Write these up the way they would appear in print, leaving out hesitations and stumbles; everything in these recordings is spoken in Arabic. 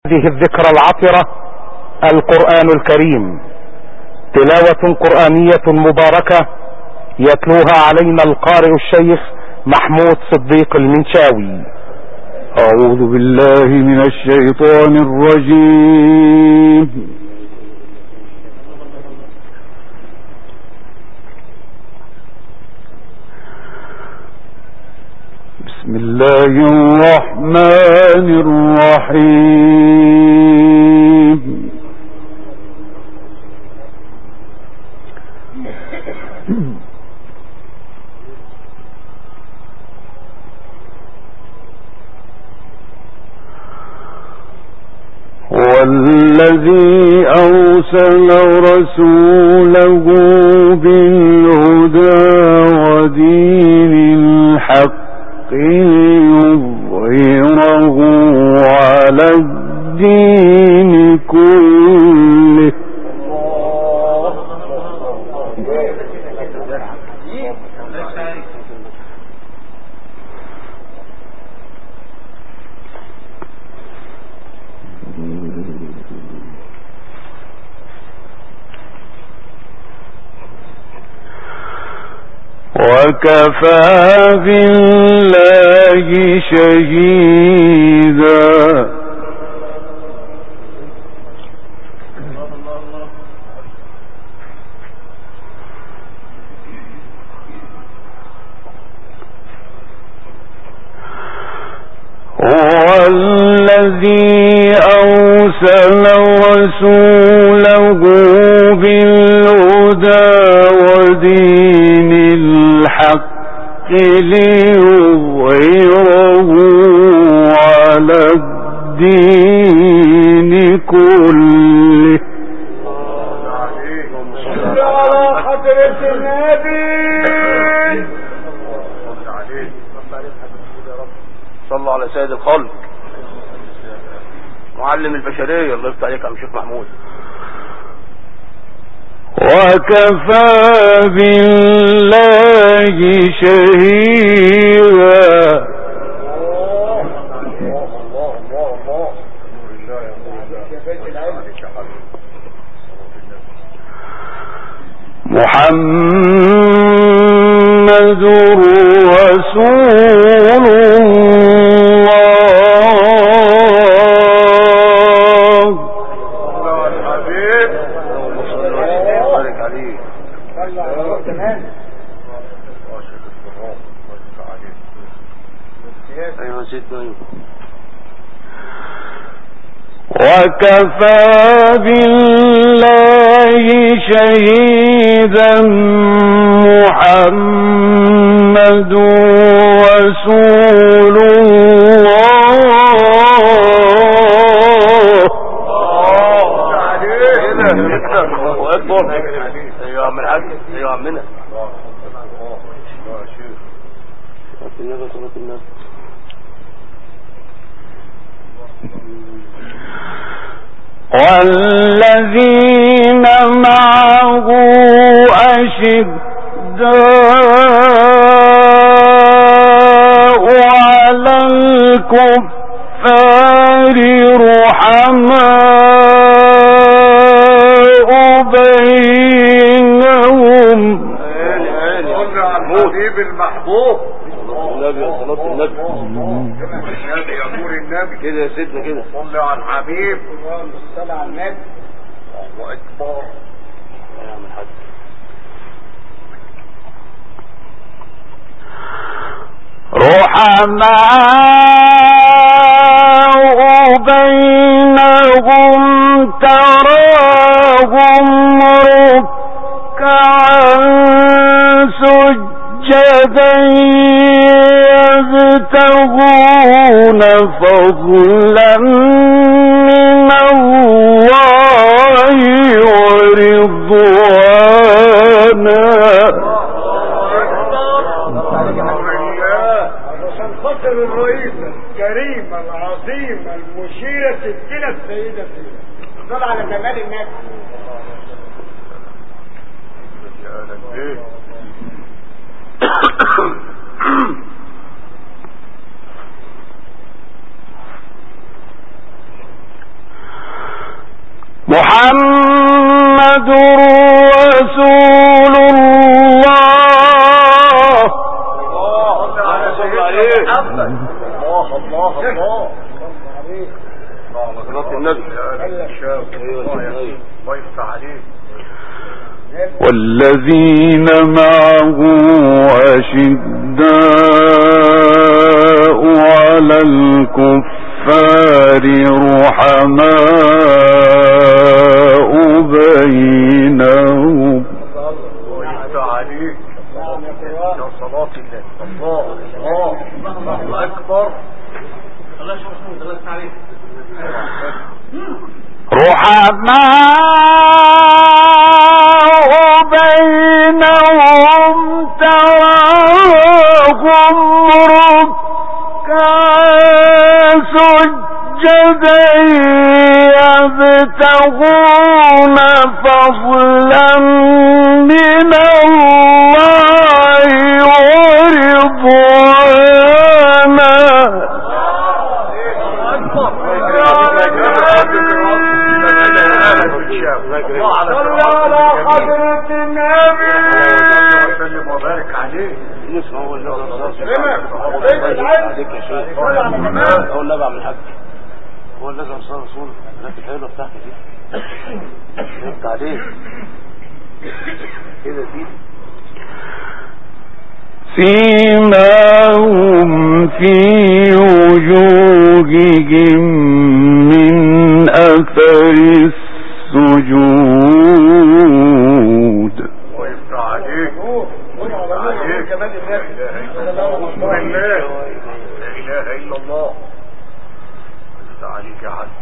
هذه الذكرى العطرة القرآن الكريم، تلاوة قرآنية مباركة يتلوها علينا القارئ الشيخ محمود صديق المنشاوي. أعوذ بالله من الشيطان الرجيم. بسم الله الرحمن الرحيم. هو الذي أرسل رسوله بالهدى ودين الحق ليظهره على الدين كله. وكفى بالله شهيدا. هو الذي أرسل رسوله بالهدى ودين الحق ليظهره على الدين كله. صلوا على سيد الخلق معلم البشرية. الله يفتح عليك يا شيخ محمود. وكفى بالله شهيدا. محمد رسول وكفى بالله شهيدا. محمد رسول الله. ايوه عم الحاج، ايوه عمنا. والذين معه أشداء على الكفار رحماء بينهم. الحبيب المحبوب النبي، صلاة النبي يا نور النبي كده يا سيدنا كده. صلي على الحبيب، صلي على النبي. الله اكبر يا عم الحاج. رحماء بينهم تراهم ركعا سجدا يبتغون فضلا من الله ورضوانا. عشان خاطر الرئيس الكريم العظيم المشيرة ستنا السيدة فينا. صل على جمال النبي. محمد رسول الله. والذين معه أشداء على الكفار رحماء بينهم. الله أكبر. رحماء بينهم تراهم ركعا سجدا يبتغون فضلا من الله ورضوانا. صلى على حضرة النبي وسلم وبارك عليه. هو اللي بعمل حاجة، هو اللي لازم صار رسول لك الحلوة بتاعتي دي شفت عليه كده دي سيماهم في وجوههم من أثر السجود. ويفتح عليك عليك كمان النبي. لا إله إلا الله. ويفتح عليك يا حد.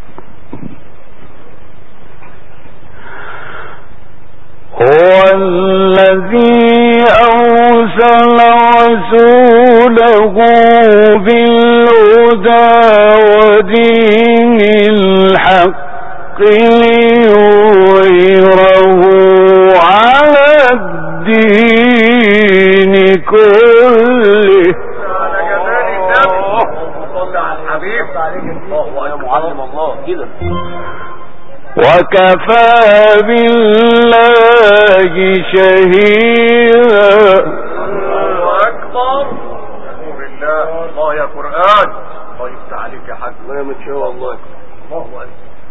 هو الذي أرسل رسوله بالهدى ودين الحق ليظهره على الدين كله. على جمال النبي صلى على الحبيب. الله يا معلم الله كده. وكفى بالله شهيدا. الله أكبر. بالله الله يا قرآن. الله يفتح عليك يا حاج. الله يمتشوه الله. الله أكبر.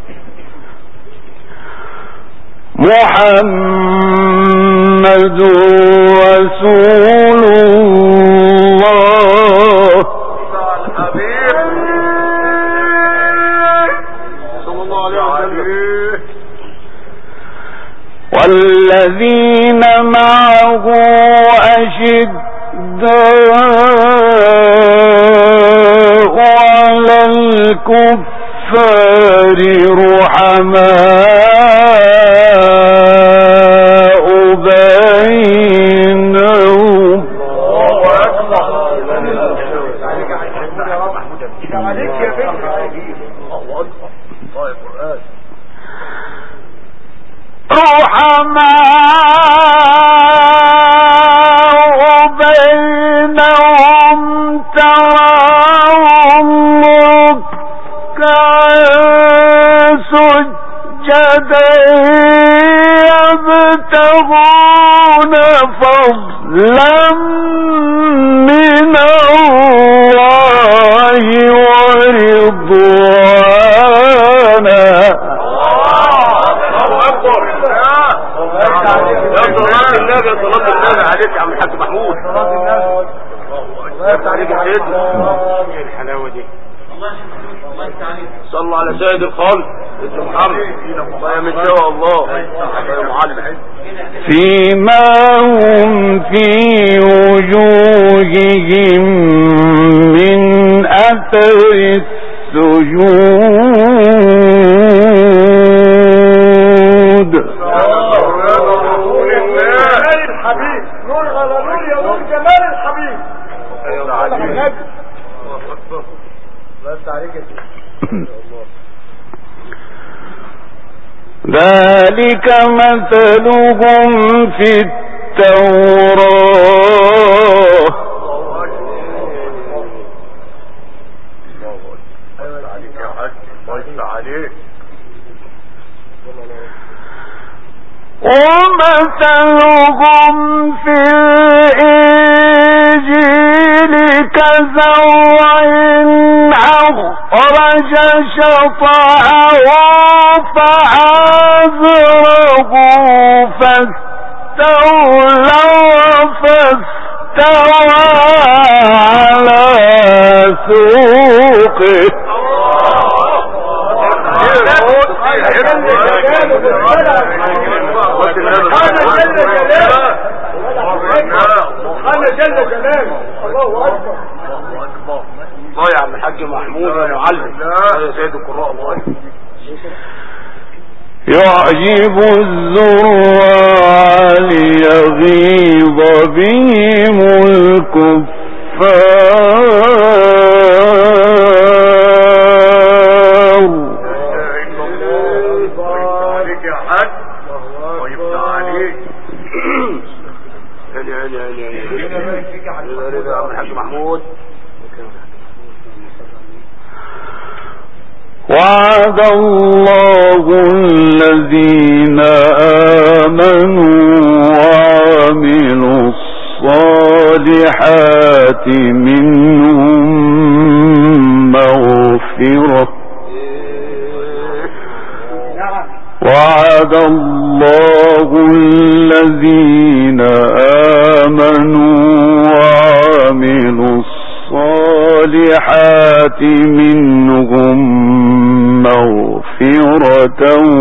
محمد رسول الله. الحبيب صلى الله عليه وسلم. والذين معه أشداء على الكفار رحماء بينهم. الله أكبر. عليك يا بنت. الله أكبر. الله يا قرآن. رحماء بينهم تراهم ركعا سجدا يبتغون فضلا من الله ورضوانا. النبي صلاة النبي عليك يا عم الحاج محمود. الله عليك يا سيدنا. ايه الحلاوة دي. صلوا على سيد الخلق انت محمد. الله يا متشوى الله. الله يا معلم. سيماهم في وجوههم من أثر السجود. نور على نور يا نور جمال الحبيب. بس عليك ذلك مثلهم في التوراة ومثلهم في الإنجيل كزرع أخرج شطأه فآزره فاستوى على سوقه جل جلاله. الله اكبر. الله يا عم الحاج محمود يا معلم يا سيد القراء. الله يعجب الزرع ليغيظ بهم الكفار. عليك يا حاج ويبقى عليك يا عم الحاج محمود. وعد الله الذين آمنوا وعملوا الصالحات منهم مغفرة. وعد الله الذين آمنوا وعملوا الصالحات منهم مغفرة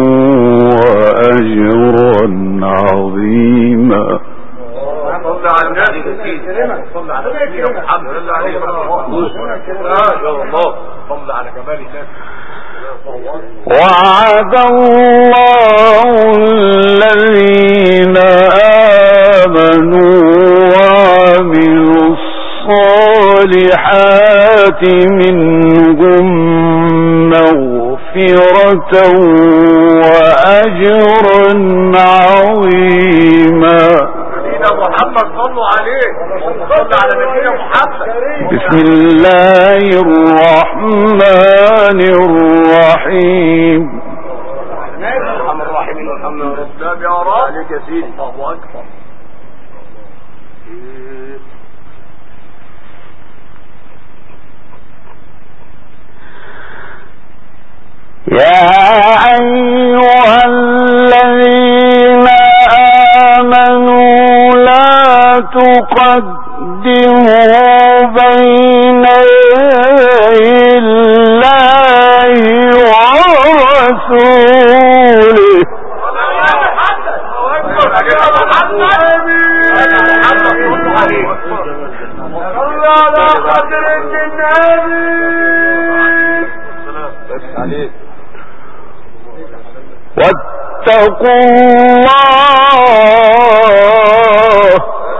وأجرا عظيما. صلى على النبي صلى على سيدنا محمد صلى عليه الله صلى على جمال الله. وعد الله الذين آمنوا وعملوا الصالحات منهم مغفرة وأجرا عظيما. نبينا محمد صلوا عليه صلى على نبينا محمد. بسم الله الرحمن الرحيم. الرحمن الرحيم والحمد لله يا رب عليك يا سيدي. الله أكبر. يا أيها الذين آمنوا لا تقدموا بين يدي الله ورسوله. واتقوا الله.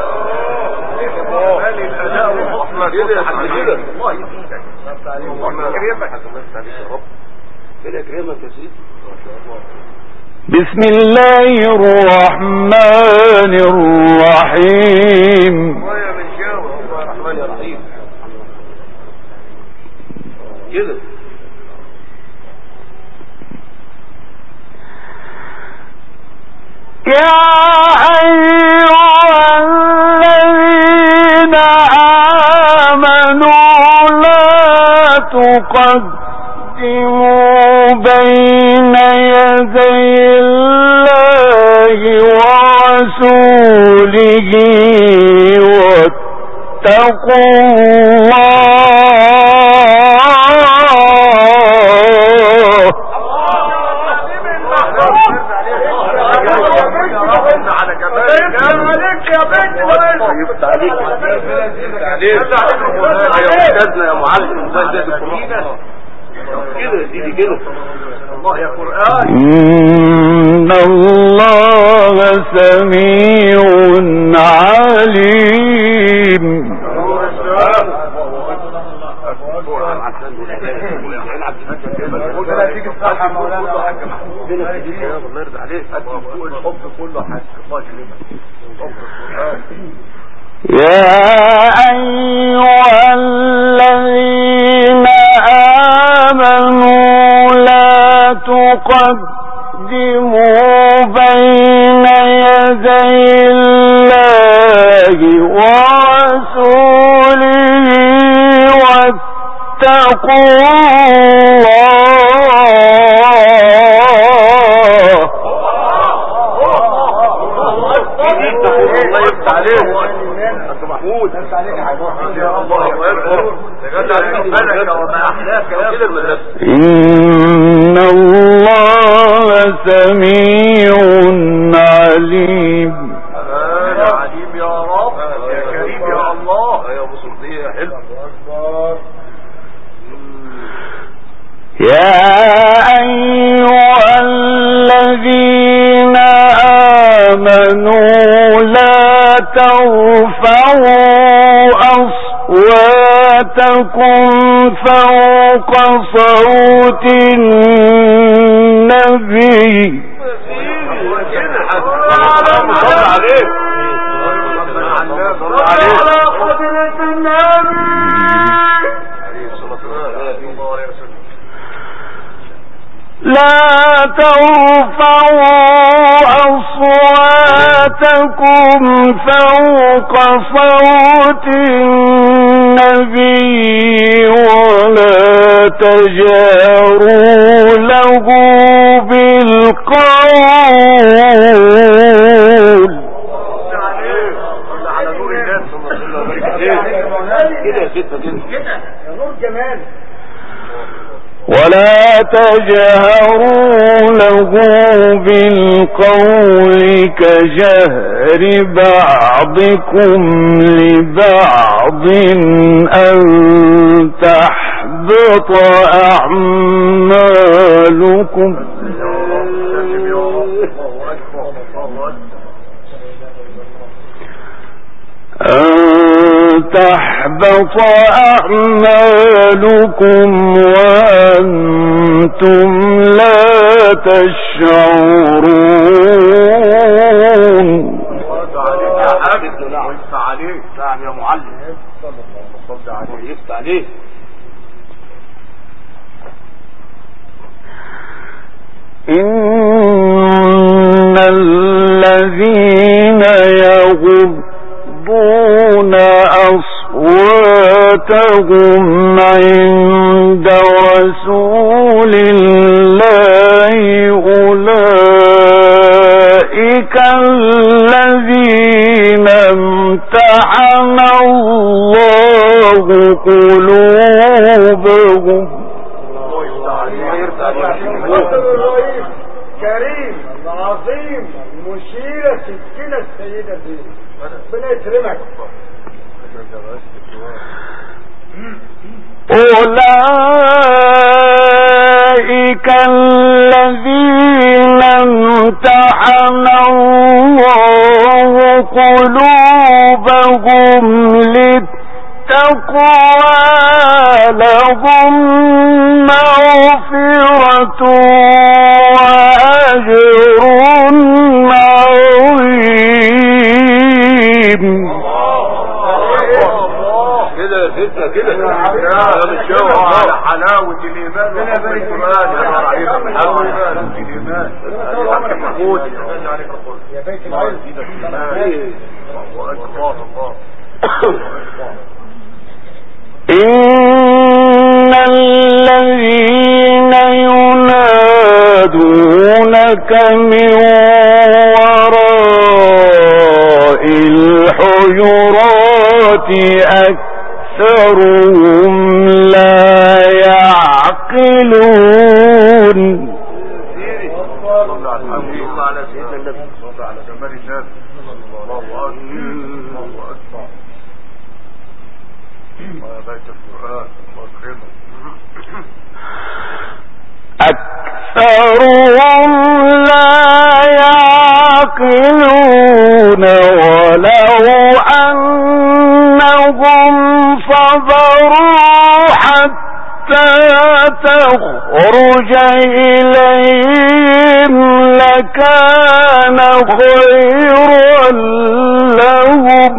بسم الله الرحمن الرحيم. يا أيها الذين آمنوا لا تقدموا بين يدي الله ورسوله واتقوا الله. يا معلم كده سيدي كده. الله يا قرآن. إن الله سميع عليم. يا أيها الذين آمنوا لا تقدموا وقدموا بين يدي الله ورسوله واتقوا إن الله سميع عليم. عليم يا رب يا كريم يا الله يا ابو صديق حلو. يا أيها الذين آمنوا لا ترفعوا أصواتكم فوق صوت النبي لا ترفعوا أصواتكم فوق صوت النبي ولا تجاروا له بالقول ولا تجهروا له بالقول كجهر بعضكم لبعض أن تحبط أعمالكم تحبط أعمالكم وأنتم لا تشعرون. نعم يا معلم صلى عليه. إن الذين يغضون أصواتهم عند رسول الله أولئك الذين امتحن الله قلوبهم. كريم العظيم المشيرة سكينة السيدة دي ربنا يكرمك. أولئك الذين امتحن الله قلوبهم للتقوى لهم مغفرة وأجر عظيم. كده على حلاوة الإيمان والقرآن يا محمود يا بيت العلم. إن الذين ينادونك من وراء الحجرات أكثرهم لا يعقلون. صلى على سيدنا النبي صلى على جمال النبي الله أكبر يا بيت القرآن واكرمه. أكثرهم لا يعقلون ولو أنهم صبروا حتى تخرج إليهم لكان خيرا لهم.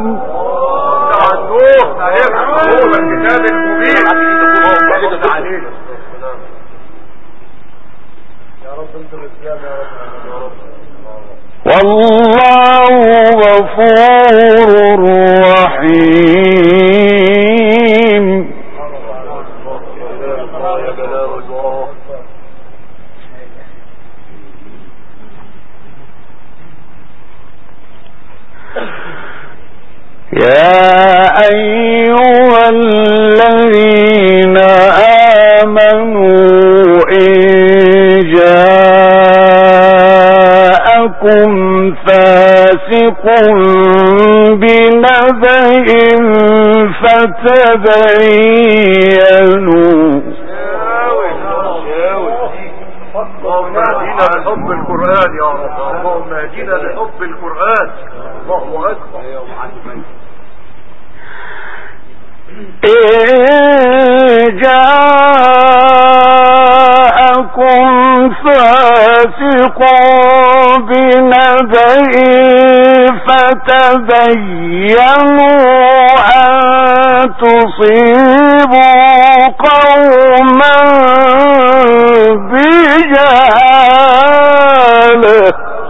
الكتاب المبين يا رب والله غفور رحيم. يا أيها الذين آمنوا إن جاءكم فاسق بنبأ فتبينوا. اللهم اهدنا لحب القرآن يا رب، اللهم اهدنا لحب القرآن. الله أكبر. إن جاءكم فاسق بنبأ فتبينوا أن تصيبوا قوما بجهالة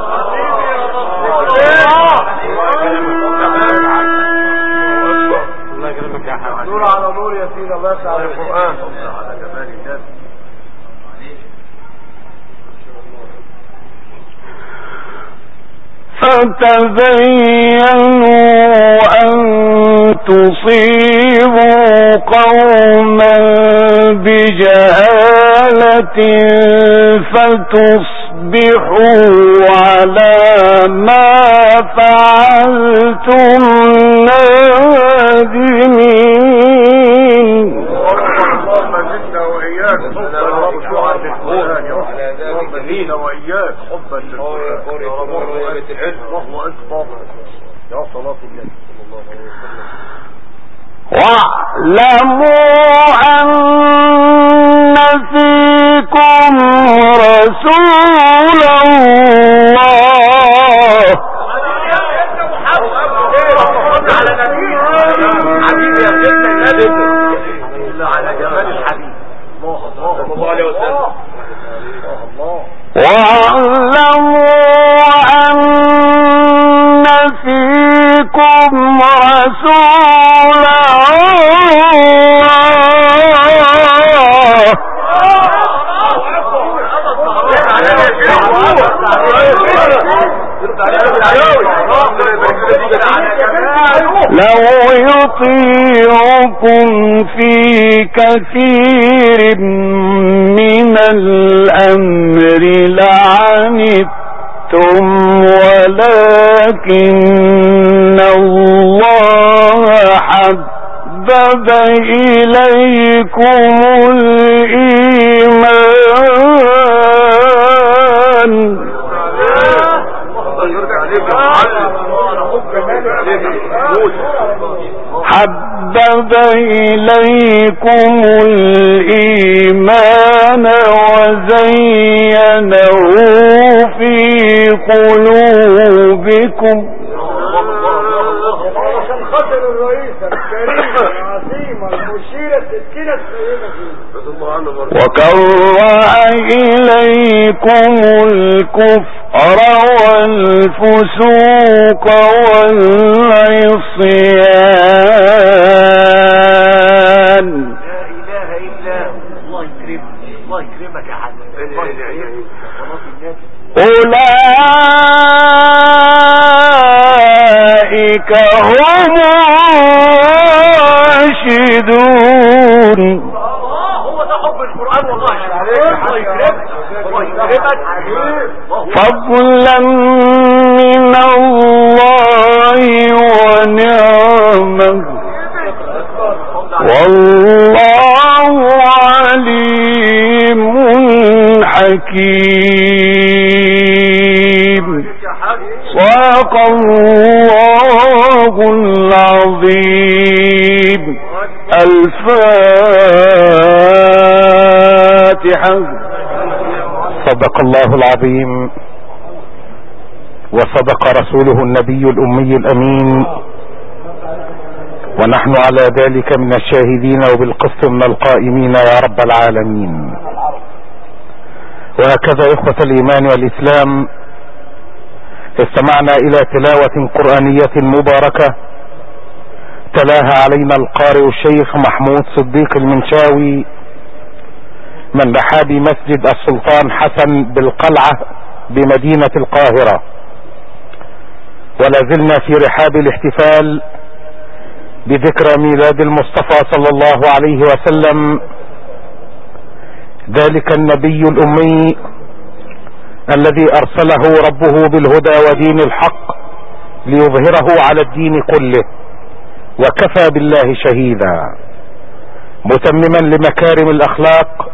نور على نور يا سيدي. الله يسعد القرآن على جمال الناس. فتبينوا أن تصيبوا قوما بجهالة فتصبحوا على ما فعلتم نادمين. اللهم زدنا وإياك حبا وخشوعا للقرآن يا رب. اللهم زدنا وإياك حبا للقرآن. الله أكبر. يا صلاة النبي صلى الله عليه وسلم. واعلموا أن فيكم رسول الله. على نبينا حبيبي يا سيدنا النبي على جمال الحبيب. الله الله عليه وسلم. واعلموا أن فيكم رسول لو يطيعكم في كثير من الأمر لعنتم ولكن الله حبب إليكم الإيمان حبب إليكم الإيمان وزينه في قلوبكم عشان خاطر الرئيس الكريم العظيم المشير السكينة السيدة وكره إليكم الكفر والفسوق والعصيان. لا إله إلا الله. يكرمك الله يكرمك يا حبيبي. الله يكرمك. أولئك هم الراشدون. هو ده حب القرآن والله. الله يكرمك الله يكرمك. فضلا من الله ونعمه والله عليم حكيم. صدق الله العظيم. الفاتحة. صدق الله العظيم وصدق رسوله النبي الأمي الأمين، ونحن على ذلك من الشاهدين وبالقسط من القائمين يا رب العالمين. وهكذا إخوة الإيمان والإسلام استمعنا إلى تلاوة قرآنية مباركة تلاها علينا القارئ الشيخ محمود صديق المنشاوي من رحاب مسجد السلطان حسن بالقلعة بمدينة القاهرة، ولا زلنا في رحاب الاحتفال بذكرى ميلاد المصطفى صلى الله عليه وسلم، ذلك النبي الأمي الذي أرسله ربه بالهدى ودين الحق ليظهره على الدين كله، وكفى بالله شهيدا، متمما لمكارم الأخلاق،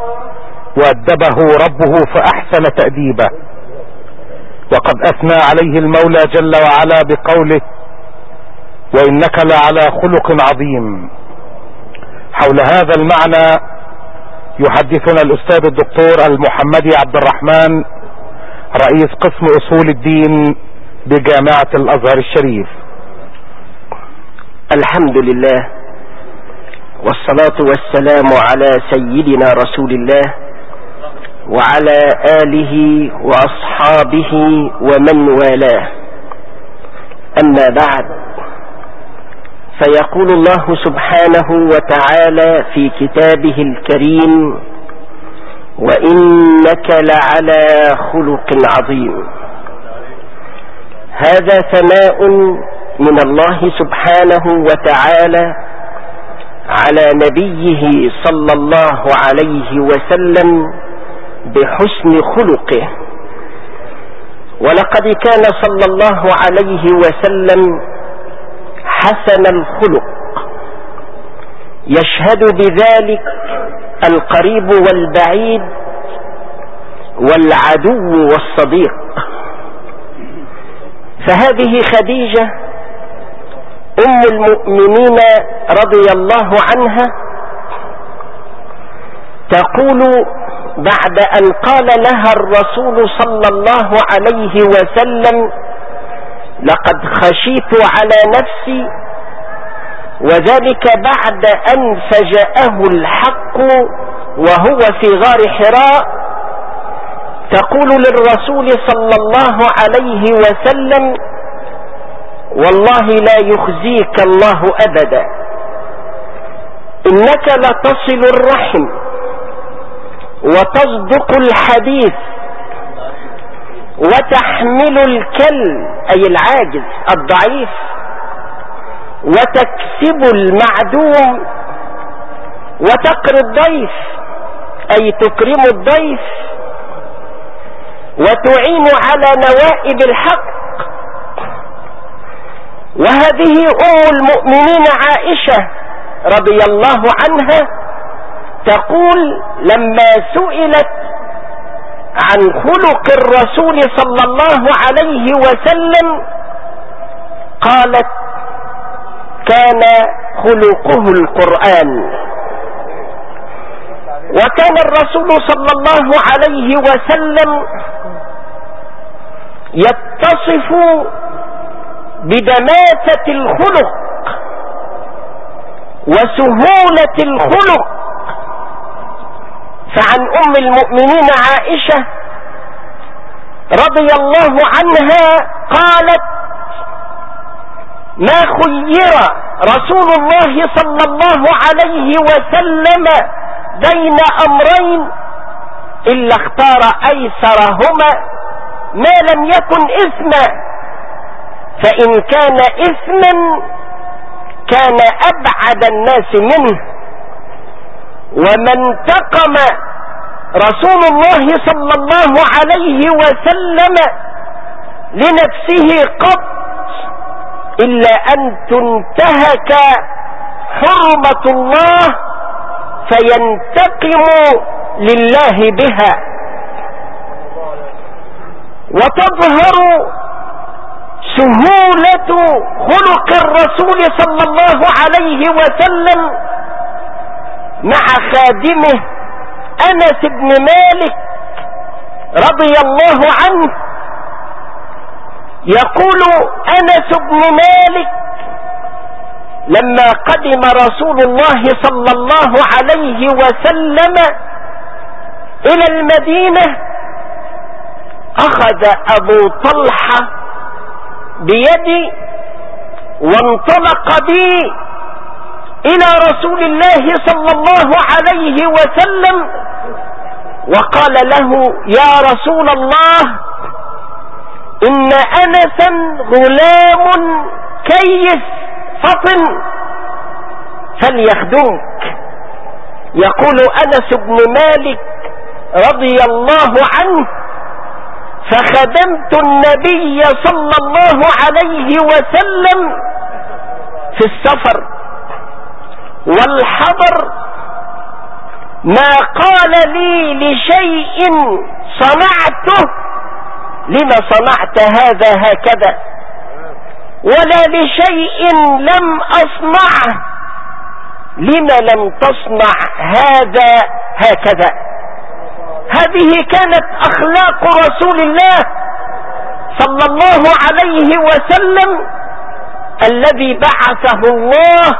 وأدبه ربه فأحسن تأديبه، وقد أثنى عليه المولى جل وعلا بقوله: وإنك لعلى خلق عظيم. حول هذا المعنى يحدثنا الأستاذ الدكتور المحمدي عبد الرحمن رئيس قسم أصول الدين بجامعة الأزهر الشريف. الحمد لله والصلاة والسلام على سيدنا رسول الله وعلى آله وأصحابه ومن والاه، أما بعد، فيقول الله سبحانه وتعالى في كتابه الكريم: وإنك لعلى خلق عظيم. هذا ثناء من الله سبحانه وتعالى على نبيه صلى الله عليه وسلم بحسن خلقه، ولقد كان صلى الله عليه وسلم حسن الخلق، يشهد بذلك القريب والبعيد والعدو والصديق. فهذه خديجة أم المؤمنين رضي الله عنها تقول بعد أن قال لها الرسول صلى الله عليه وسلم: لقد خشيت على نفسي، وذلك بعد أن فجأه الحق وهو في غار حراء، تقول للرسول صلى الله عليه وسلم: والله لا يخزيك الله أبدا، إنك لتصل الرحم وتصدق الحديث وتحمل الكل أي العاجز الضعيف، وتكسب المعدوم، وتقر الضيف أي تكرم الضيف، وتعين على نوائب الحق. وهذه أم المؤمنين عائشة رضي الله عنها تقول لما سئلت عن خلق الرسول صلى الله عليه وسلم قالت: كان خلقه القرآن. وكان الرسول صلى الله عليه وسلم يتصف بدماسة الخلق وسهولة الخلق. فعن أم المؤمنين عائشة رضي الله عنها قالت: ما خير رسول الله صلى الله عليه وسلم بين أمرين إلا اختار أيسرهما ما لم يكن إثما، فإن كان إثما كان أبعد الناس منه. وما انتقم رسول الله صلى الله عليه وسلم لنفسه قط إلا أن تنتهك حرمة الله فينتقم لله بها. وتظهر سهولة خلق الرسول صلى الله عليه وسلم مع خادمه أنس بن مالك رضي الله عنه. يقول أنس بن مالك: لما قدم رسول الله صلى الله عليه وسلم الى المدينة اخذ ابو طلحة بيدي وانطلق بي الى رسول الله صلى الله عليه وسلم وقال له: يا رسول الله، ان انسا غلام كيس فطن فليخدمك. يقول انس بن مالك رضي الله عنه: فخدمت النبي صلى الله عليه وسلم في السفر والحضر، ما قال لي لشيء صنعته لما صنعت هذا هكذا، ولا لشيء لم اصنعه لما لم تصنع هذا هكذا. هذه كانت اخلاق رسول الله صلى الله عليه وسلم الذي بعثه الله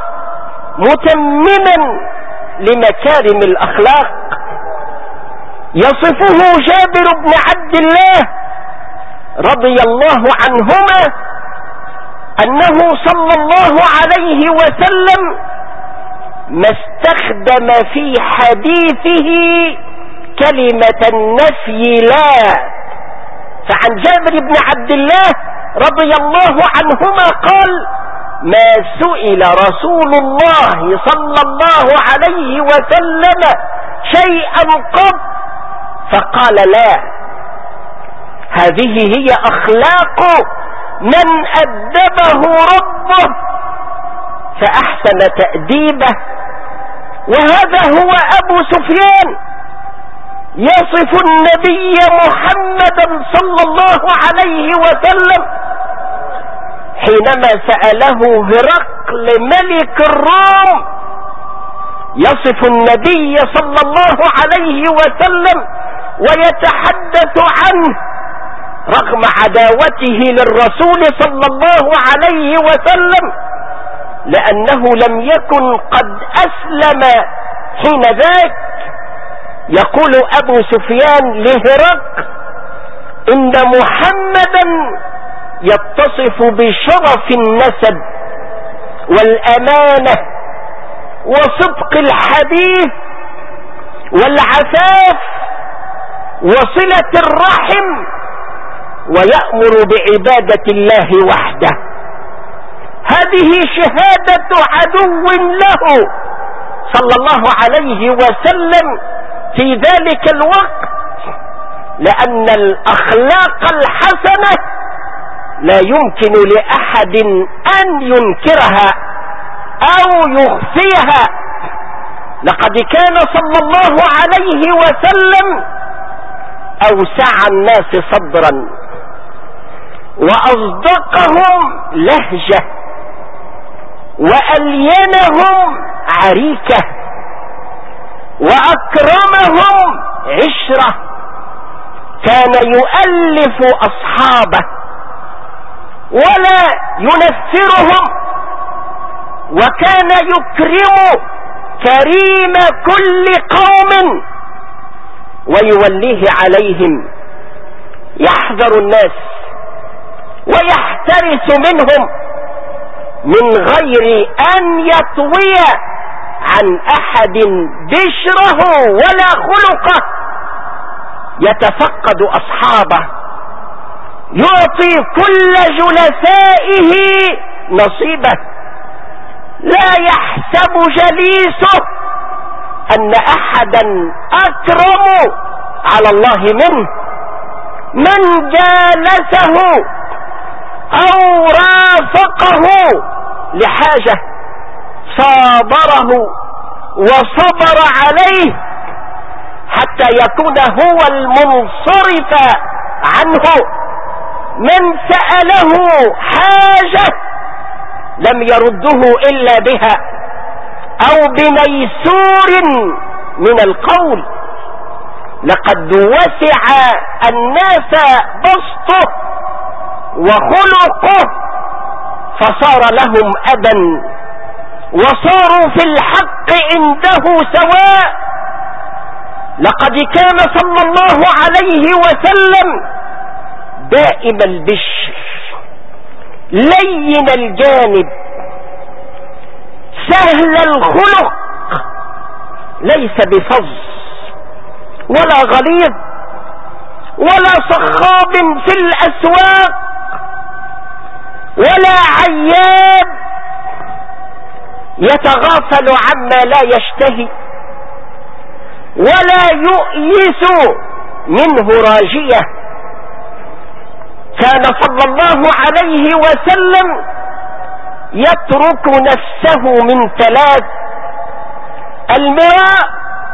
متمما لمكارم الاخلاق. يصفه جابر بن عبد الله رضي الله عنهما انه صلى الله عليه وسلم ما استخدم في حديثه كلمة النفي لا. فعن جابر بن عبد الله رضي الله عنهما قال: ما سئل رسول الله صلى الله عليه وسلم شيئا قط فقال لا. هذه هي اخلاق من ادبه ربه فاحسن تأديبه. وهذا هو ابو سفيان يصف النبي محمدا صلى الله عليه وسلم حينما سأله هرقل ملك الروم، يصف النبي صلى الله عليه وسلم ويتحدث عنه رغم عداوته للرسول صلى الله عليه وسلم، لأنه لم يكن قد أسلم حين ذاك. يقول أبو سفيان لهرقل: إن محمدا يتصف بشرف النسب والأمانة وصدق الحديث والعفاف وصلة الرحم، ويأمر بعبادة الله وحده. هذه شهادة عدو له صلى الله عليه وسلم في ذلك الوقت، لأن الأخلاق الحسنة لا يمكن لأحد أن ينكرها أو يخفيها. لقد كان صلى الله عليه وسلم أوسع الناس صدرا وأصدقهم لهجة وألينهم عريكة وأكرمهم عشرة. كان يؤلف أصحابه ولا ينفرهم، وكان يكرم كريم كل قوم ويوليه عليهم. يحذر الناس ويحترس منهم من غير أن يطوي عن أحد بشره ولا خلقه. يتفقد أصحابه، يعطي كل جلسائه نصيبه. لا يحسب جليسه أن أحدا أكرم على الله منه. من جالسه أو رافقه لحاجة صابره وصبر عليه حتى يكون هو المنصرف عنه. من سأله حاجة لم يرده إلا بها أو بميسور من القول. لقد وسع الناس بسطه وخلقه فصار لهم أبا وصاروا في الحق عنده سواء. لقد كان صلى الله عليه وسلم دائم البشر لين الجانب سهل الخلق، ليس بفظ ولا غليظ ولا صخاب في الأسواق ولا عياب يتغافل عما لا يشتهي ولا يؤيس منه راجية. كان صلى الله عليه وسلم يترك نفسه من ثلاث: المراء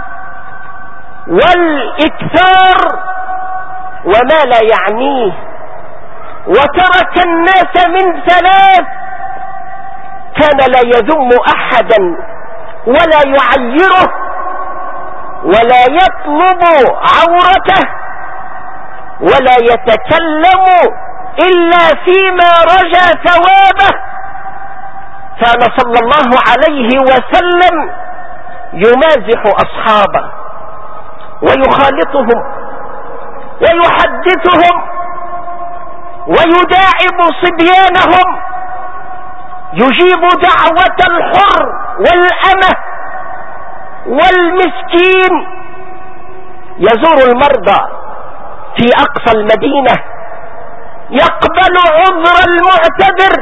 والإكثار وما لا يعنيه، وترك الناس من ثلاث: كان لا يذم أحدا ولا يعيره ولا يطلب عورته ولا يتكلم إلا فيما رجى ثوابه. كان صلى الله عليه وسلم يمازح أصحابه ويخالطهم ويحدثهم ويداعب صبيانهم، يجيب دعوة الحر والأمة والمسكين، يزور المرضى في أقصى المدينة، يقبل عذر المعتذر،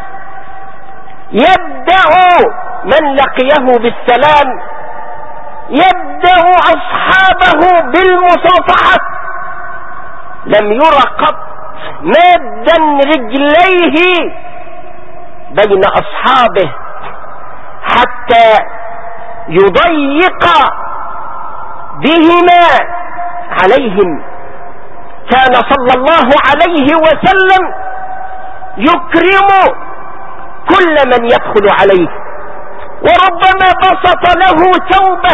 يبدأ من لقيه بالسلام، يبدأ أصحابه بالمصافحة. لم ير قط مادا رجليه بين أصحابه حتى يضيق بهما عليهم. كان صلى الله عليه وسلم يكرم كل من يدخل عليه، وربما بسط له ثوبه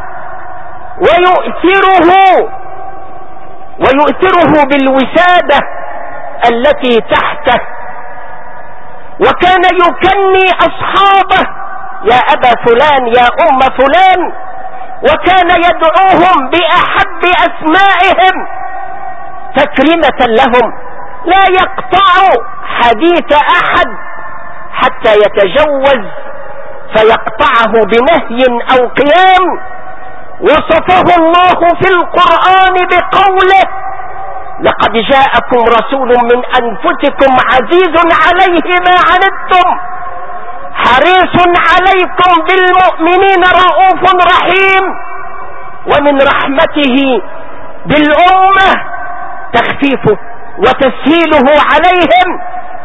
ويؤثره بالوسادة التي تحته، وكان يكني أصحابه: يا أبا فلان، يا أم فلان، وكان يدعوهم بأحب أسمائهم تكريمة لهم. لا يقطع حديث أحد حتى يتجوز فيقطعه بنهي أو قيام. وصفه الله في القرآن بقوله: لقد جاءكم رسول من أنفسكم عزيز عليه ما عنتم حريص عليكم بالمؤمنين رؤوف رحيم. ومن رحمته بالأمة تخفيفه وتسهيله عليهم،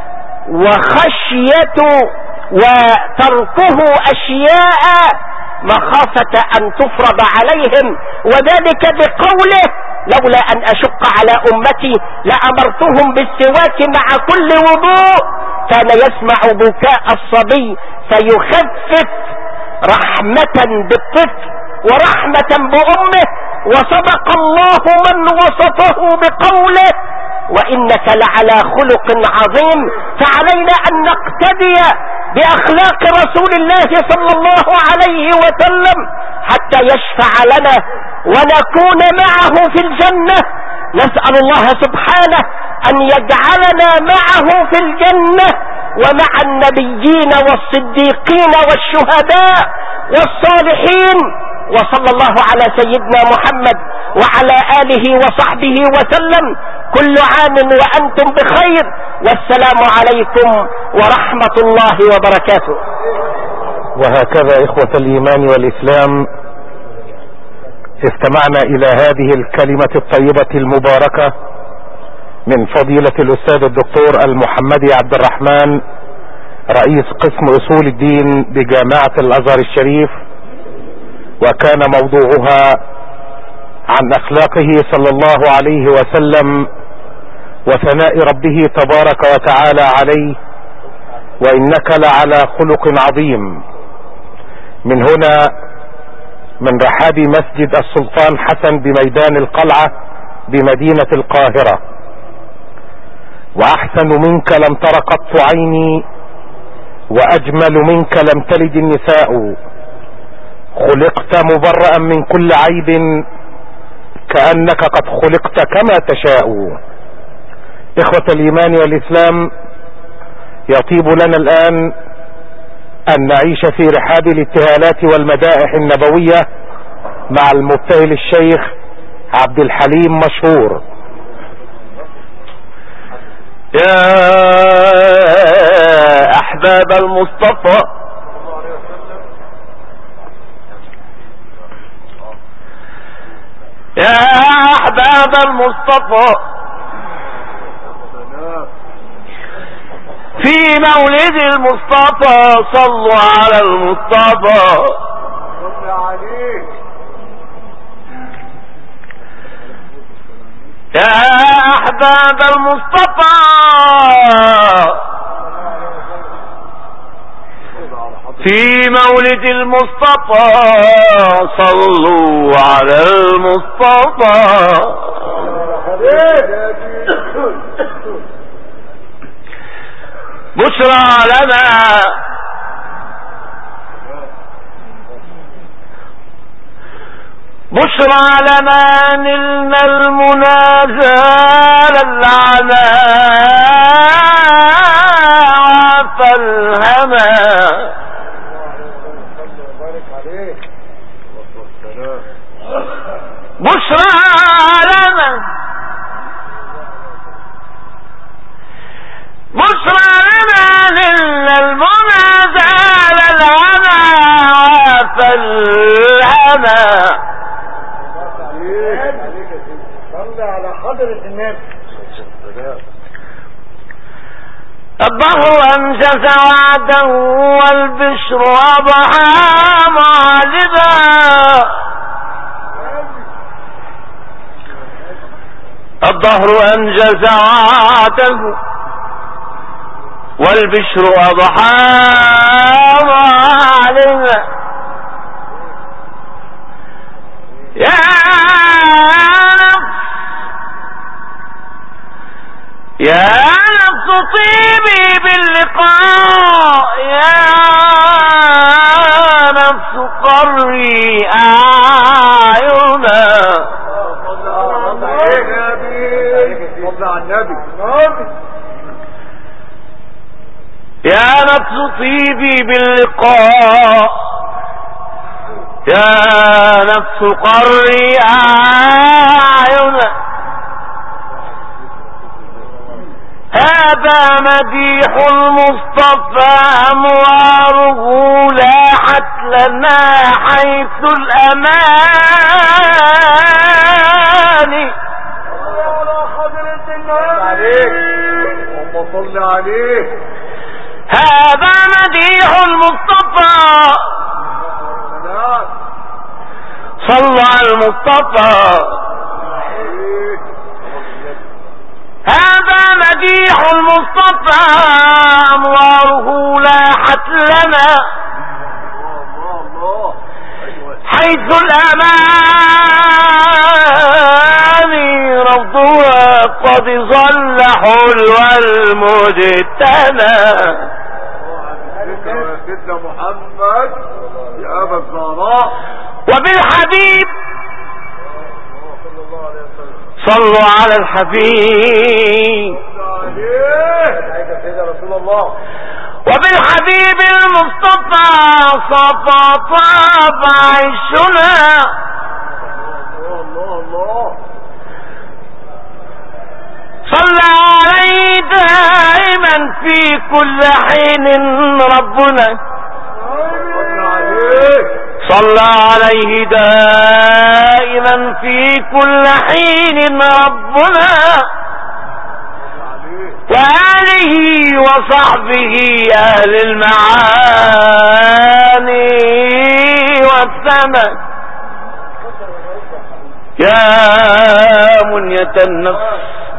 وخشية وتركه أشياء مخافة أن تفرض عليهم، وذلك بقوله: لولا أن أشق على أمتي لأمرتهم بالسواك مع كل وضوء. كان يسمع بكاء الصبي فيخفف رحمة بالطفل ورحمة بأمه. وصدق الله من وصفه بقوله: وإنك لعلى خلق عظيم. فعلينا أن نقتدي بأخلاق رسول الله صلى الله عليه وسلم حتى يشفع لنا ونكون معه في الجنة. نسأل الله سبحانه أن يجعلنا معه في الجنة ومع النبيين والصديقين والشهداء والصالحين. وصلى الله على سيدنا محمد وعلى آله وصحبه وسلم. كل عام وأنتم بخير، والسلام عليكم ورحمة الله وبركاته. وهكذا إخوة الإيمان والإسلام استمعنا إلى هذه الكلمة الطيبة المباركة من فضيلة الأستاذ الدكتور المحمدي عبد الرحمن رئيس قسم أصول الدين بجامعة الأزهر الشريف، وكان موضوعها عن أخلاقه صلى الله عليه وسلم وثناء ربه تبارك وتعالى عليه: وإنك لعلى خلق عظيم. من هنا من رحاب مسجد السلطان حسن بميدان القلعة بمدينة القاهرة: وأحسن منك لم تر قط عيني، وأجمل منك لم تلد النساء، خلقت مبرأ من كل عيب، كأنك قد خلقت كما تشاء. إخوة الإيمان والإسلام، يطيب لنا الآن أن نعيش في رحاب الابتهالات والمدائح النبوية مع المبتهل الشيخ عبد الحليم مشهور. يا أحباب المصطفى، يا أحباب المصطفى، في مولد المصطفى صلوا على المصطفى. يا أحباب المصطفى، في مولد المصطفى صلوا على المصطفى. بشرى لنا بشرى لنا نلنا المنازل العنا فالهما. بشرى لنا بشرى لنا نلنا المنازل العنا فالهما. على حضرة النبي. الظهر أنجز وعده والبشر أضحى معلبا. الظهر أنجز وعده والبشر أضحى معلبا. يا نفس طيبي باللقاء، يا نفس قري أعينا. يا نفس طيبي باللقاء، يا نفس قري أعينا. هذا مديح المصطفى أمواره لاحت لنا حيث الأمان. على حضرة النبي اللهم صل عليه. هذا مديح المصطفى صلى على المصطفى. هذا مديح المصطفى أنواره لاحت لنا حيث الأمان. رفضها قد ظل حلوى المجتنى. سيدنا محمد يا أبا الزهراء وبالحبيب صلوا على الحبيب. وبالحبيب المصطفى صفى طاب عيشنا. صلى عليه دائما في كل حين ربنا. صلى عليه دائما في كل حين ربنا وآله وصحبه أهل المعاني والثمن. يا منية النفس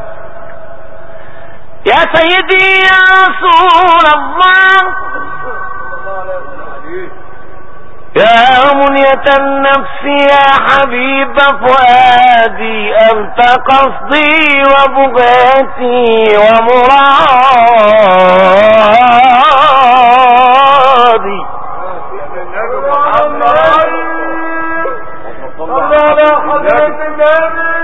يا سيدي يا رسول الله، يا منية النفس يا حبيب فؤادي، أنت قصدي وبغاتي ومرادي. صلى على حضرة النبي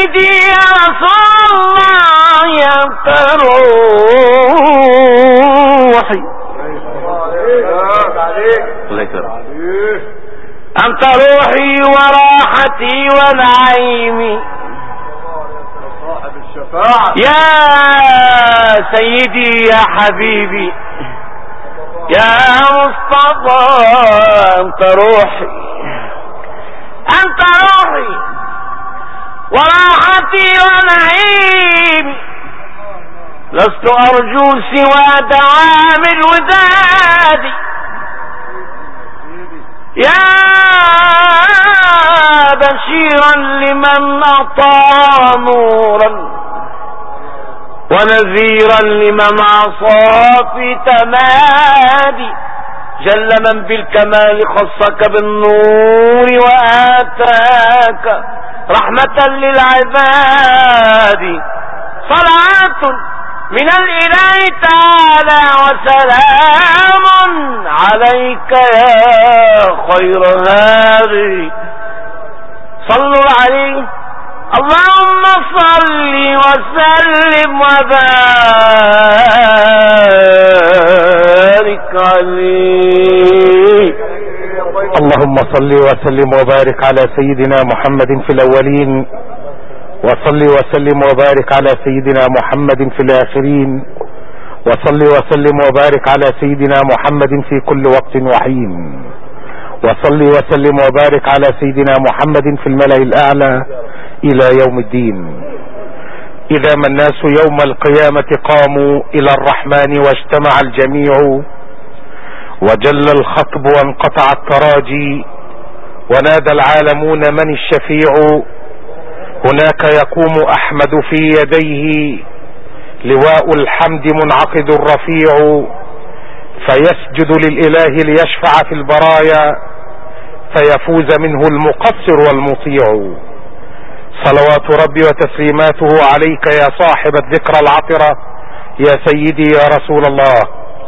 سيدي يا رسول الله أنت روحي أنت روحي وراحتي ونعيمي يا سيدي يا حبيبي يا مصطفى أنت روحي أنت روحي وراحتي ونعيمي لست أرجو سوى دوام الوداد يا بشيرا لمن أطاع نورا ونذيرا لمن عصى في تمادي جل من بالكمال خصك بالنور وآتاك رحمة للعباد صلاة من الإله تعالى وسلام عليك يا خير هادي صلوا عليه اللهم صل وسلم وبارك عليه. اللهم صل وسلم وبارك على سيدنا محمد في الأولين وصل وسلم وبارك على سيدنا محمد في الآخرين وصل وسلم وبارك على سيدنا محمد في كل وقت وحين وصل وسلم وبارك على سيدنا محمد في الملأ الأعلى إلى يوم الدين. إذا ما الناس يوم القيامة قاموا إلى الرحمن واجتمع الجميع وجل الخطب وانقطع التراجي ونادى العالمون من الشفيع هناك يقوم أحمد في يديه لواء الحمد منعقد الرفيع فيسجد للإله ليشفع في البرايا فيفوز منه المقصر والمطيع. صلوات ربي وتسليماته عليك يا صاحب الذكرى العطرة يا سيدي يا رسول الله.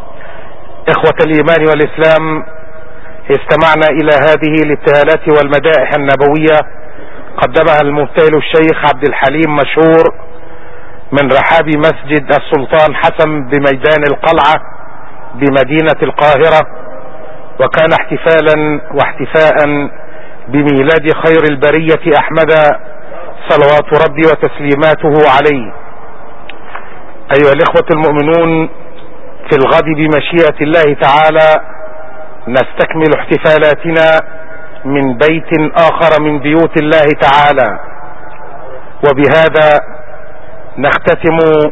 إخوة الإيمان والإسلام، استمعنا إلى هذه الابتهالات والمدائح النبوية قدمها المبتهل الشيخ عبد الحليم مشهور من رحاب مسجد السلطان حسن بميدان القلعة بمدينة القاهرة، وكان احتفالا واحتفاء بميلاد خير البرية أحمد صلوات ربي وتسليماته عليه. أيها الإخوة المؤمنون، في الغد بمشيئة الله تعالى نستكمل احتفالاتنا من بيت آخر من بيوت الله تعالى، وبهذا نختتم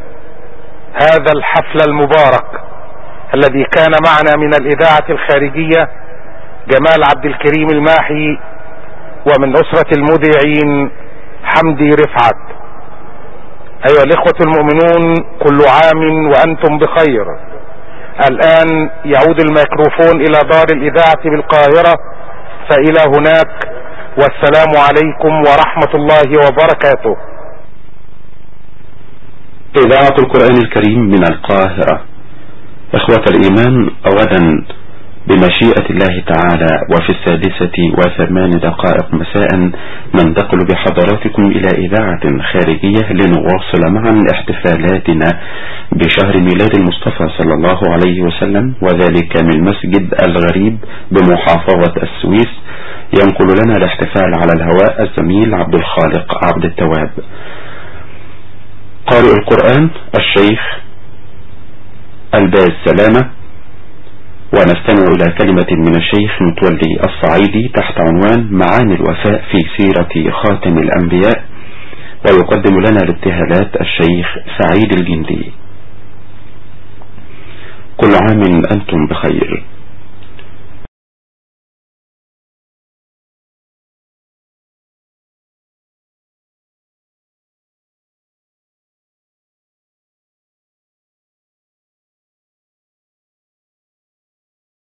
هذا الحفل المبارك الذي كان معنا من الإذاعة الخارجية جمال عبد الكريم الماحي، ومن أسرة المذيعين حمدي رفعت. أيها الإخوة المؤمنون، كل عام وأنتم بخير. الآن يعود الميكروفون إلى دار الإذاعة بالقاهرة، فإلى هناك، والسلام عليكم ورحمة الله وبركاته. إذاعة القرآن الكريم من القاهرة. إخوة الإيمان، غدا بمشيئة الله تعالى وفي 6:08 مساء ننتقل بحضراتكم إلى إذاعة خارجية لنواصل معا احتفالاتنا بشهر ميلاد المصطفى صلى الله عليه وسلم، وذلك من مسجد الغريب بمحافظة السويس. ينقل لنا الاحتفال على الهواء الزميل عبد الخالق عبد التواب. قارئ القرآن الشيخ الباز سلامة، ونستمع إلى كلمة من الشيخ متولي الصعيدي تحت عنوان معاني الوفاء في سيرة خاتم الأنبياء، ويقدم لنا الابتهالات الشيخ سعيد الجندي. كل عام أنتم بخير.